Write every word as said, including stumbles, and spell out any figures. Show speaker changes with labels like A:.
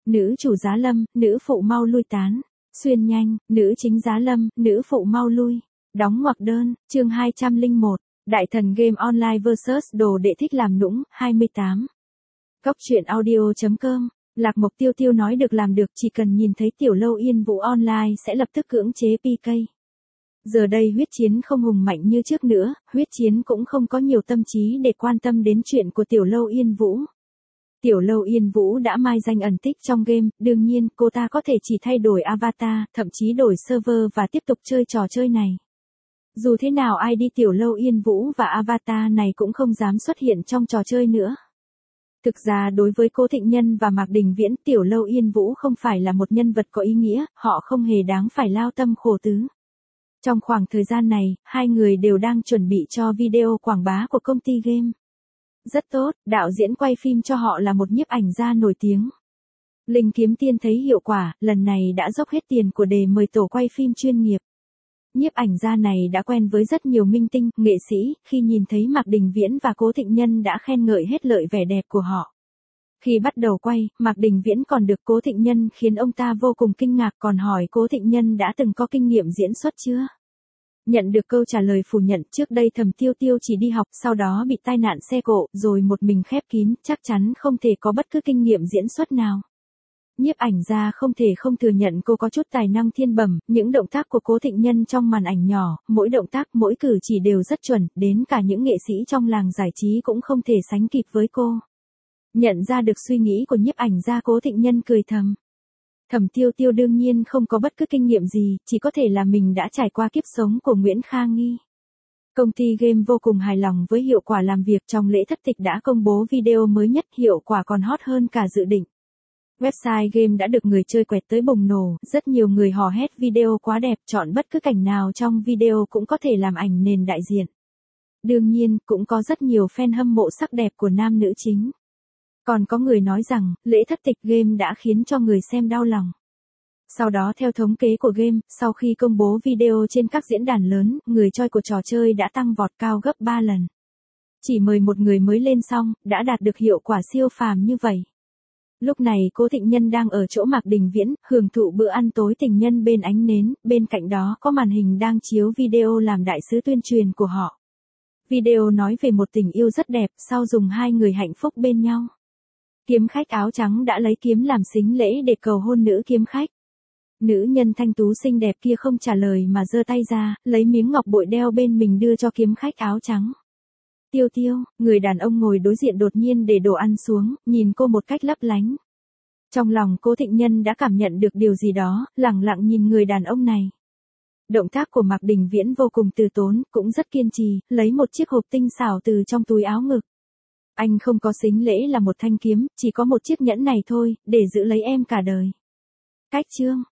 A: nữ chủ giá lâm, nữ phụ mau lui tán. Xuyên nhanh, nữ chính giá lâm, nữ phụ mau lui. Đóng ngoặc đơn, chương hai trăm lẻ một. Đại thần game online versus đồ đệ thích làm nũng, hai mươi tám. Góc truyện audio chấm com. Lạc Mộc Tiêu Tiêu nói được làm được, chỉ cần nhìn thấy Tiểu Lâu Yên Vũ online sẽ lập tức cưỡng chế pê ca. Giờ đây huyết chiến không hùng mạnh như trước nữa, huyết chiến cũng không có nhiều tâm trí để quan tâm đến chuyện của Tiểu Lâu Yên Vũ. Tiểu Lâu Yên Vũ đã mai danh ẩn tích trong game, đương nhiên cô ta có thể chỉ thay đổi avatar, thậm chí đổi server và tiếp tục chơi trò chơi này. Dù thế nào i đê Tiểu Lâu Yên Vũ và avatar này cũng không dám xuất hiện trong trò chơi nữa. Thực ra đối với Cố Thịnh Nhân và Mạc Đình Viễn, Tiểu Lâu Yên Vũ không phải là một nhân vật có ý nghĩa, họ không hề đáng phải lao tâm khổ tứ. Trong khoảng thời gian này, hai người đều đang chuẩn bị cho video quảng bá của công ty game. Rất tốt, đạo diễn quay phim cho họ là một nhiếp ảnh gia nổi tiếng. Linh Kiếm Tiên thấy hiệu quả, lần này đã dốc hết tiền của để mời tổ quay phim chuyên nghiệp. Nhiếp ảnh gia này đã quen với rất nhiều minh tinh, nghệ sĩ, khi nhìn thấy Mạc Đình Viễn và Cố Thịnh Nhân đã khen ngợi hết lợi vẻ đẹp của họ. Khi bắt đầu quay, Mạc Đình Viễn còn được Cố Thịnh Nhân khiến ông ta vô cùng kinh ngạc, còn hỏi Cố Thịnh Nhân đã từng có kinh nghiệm diễn xuất chưa? Nhận được câu trả lời phủ nhận, trước đây Thẩm Tiêu Tiêu chỉ đi học, sau đó bị tai nạn xe cộ, rồi một mình khép kín, chắc chắn không thể có bất cứ kinh nghiệm diễn xuất nào. Nhiếp ảnh gia không thể không thừa nhận cô có chút tài năng thiên bẩm, những động tác của Cố Thịnh Nhân trong màn ảnh nhỏ, mỗi động tác, mỗi cử chỉ đều rất chuẩn, đến cả những nghệ sĩ trong làng giải trí cũng không thể sánh kịp với cô. Nhận ra được suy nghĩ của nhiếp ảnh gia, Cố Thịnh Nhân cười thầm. Thẩm Tiêu Tiêu đương nhiên không có bất cứ kinh nghiệm gì, chỉ có thể là mình đã trải qua kiếp sống của Nguyễn Kha Nghi. Công ty game vô cùng hài lòng với hiệu quả làm việc, trong lễ thất tịch đã công bố video mới nhất, hiệu quả còn hot hơn cả dự định. Website game đã được người chơi quẹt tới bùng nổ, rất nhiều người hò hét video quá đẹp, chọn bất cứ cảnh nào trong video cũng có thể làm ảnh nền đại diện. Đương nhiên, cũng có rất nhiều fan hâm mộ sắc đẹp của nam nữ chính. Còn có người nói rằng, lễ thất tịch game đã khiến cho người xem đau lòng. Sau đó theo thống kê của game, sau khi công bố video trên các diễn đàn lớn, người chơi của trò chơi đã tăng vọt cao gấp ba lần. Chỉ mời một người mới lên xong, đã đạt được hiệu quả siêu phàm như vậy. Lúc này Cố Thịnh Nhân đang ở chỗ Mạc Đình Viễn, hưởng thụ bữa ăn tối tình nhân bên ánh nến, bên cạnh đó có màn hình đang chiếu video làm đại sứ tuyên truyền của họ. Video nói về một tình yêu rất đẹp, sau dùng hai người hạnh phúc bên nhau. Kiếm khách áo trắng đã lấy kiếm làm sính lễ để cầu hôn nữ kiếm khách. Nữ nhân thanh tú xinh đẹp kia không trả lời mà giơ tay ra, lấy miếng ngọc bội đeo bên mình đưa cho kiếm khách áo trắng. Tiêu Tiêu, người đàn ông ngồi đối diện đột nhiên để đồ ăn xuống, nhìn cô một cách lấp lánh. Trong lòng Cố Thịnh Nhân đã cảm nhận được điều gì đó, lẳng lặng nhìn người đàn ông này. Động tác của Mạc Đình Viễn vô cùng từ tốn, cũng rất kiên trì, lấy một chiếc hộp tinh xảo từ trong túi áo ngực. Anh không có sính lễ là một thanh kiếm, chỉ có một chiếc nhẫn này thôi, để giữ lấy em cả đời. Cách chương,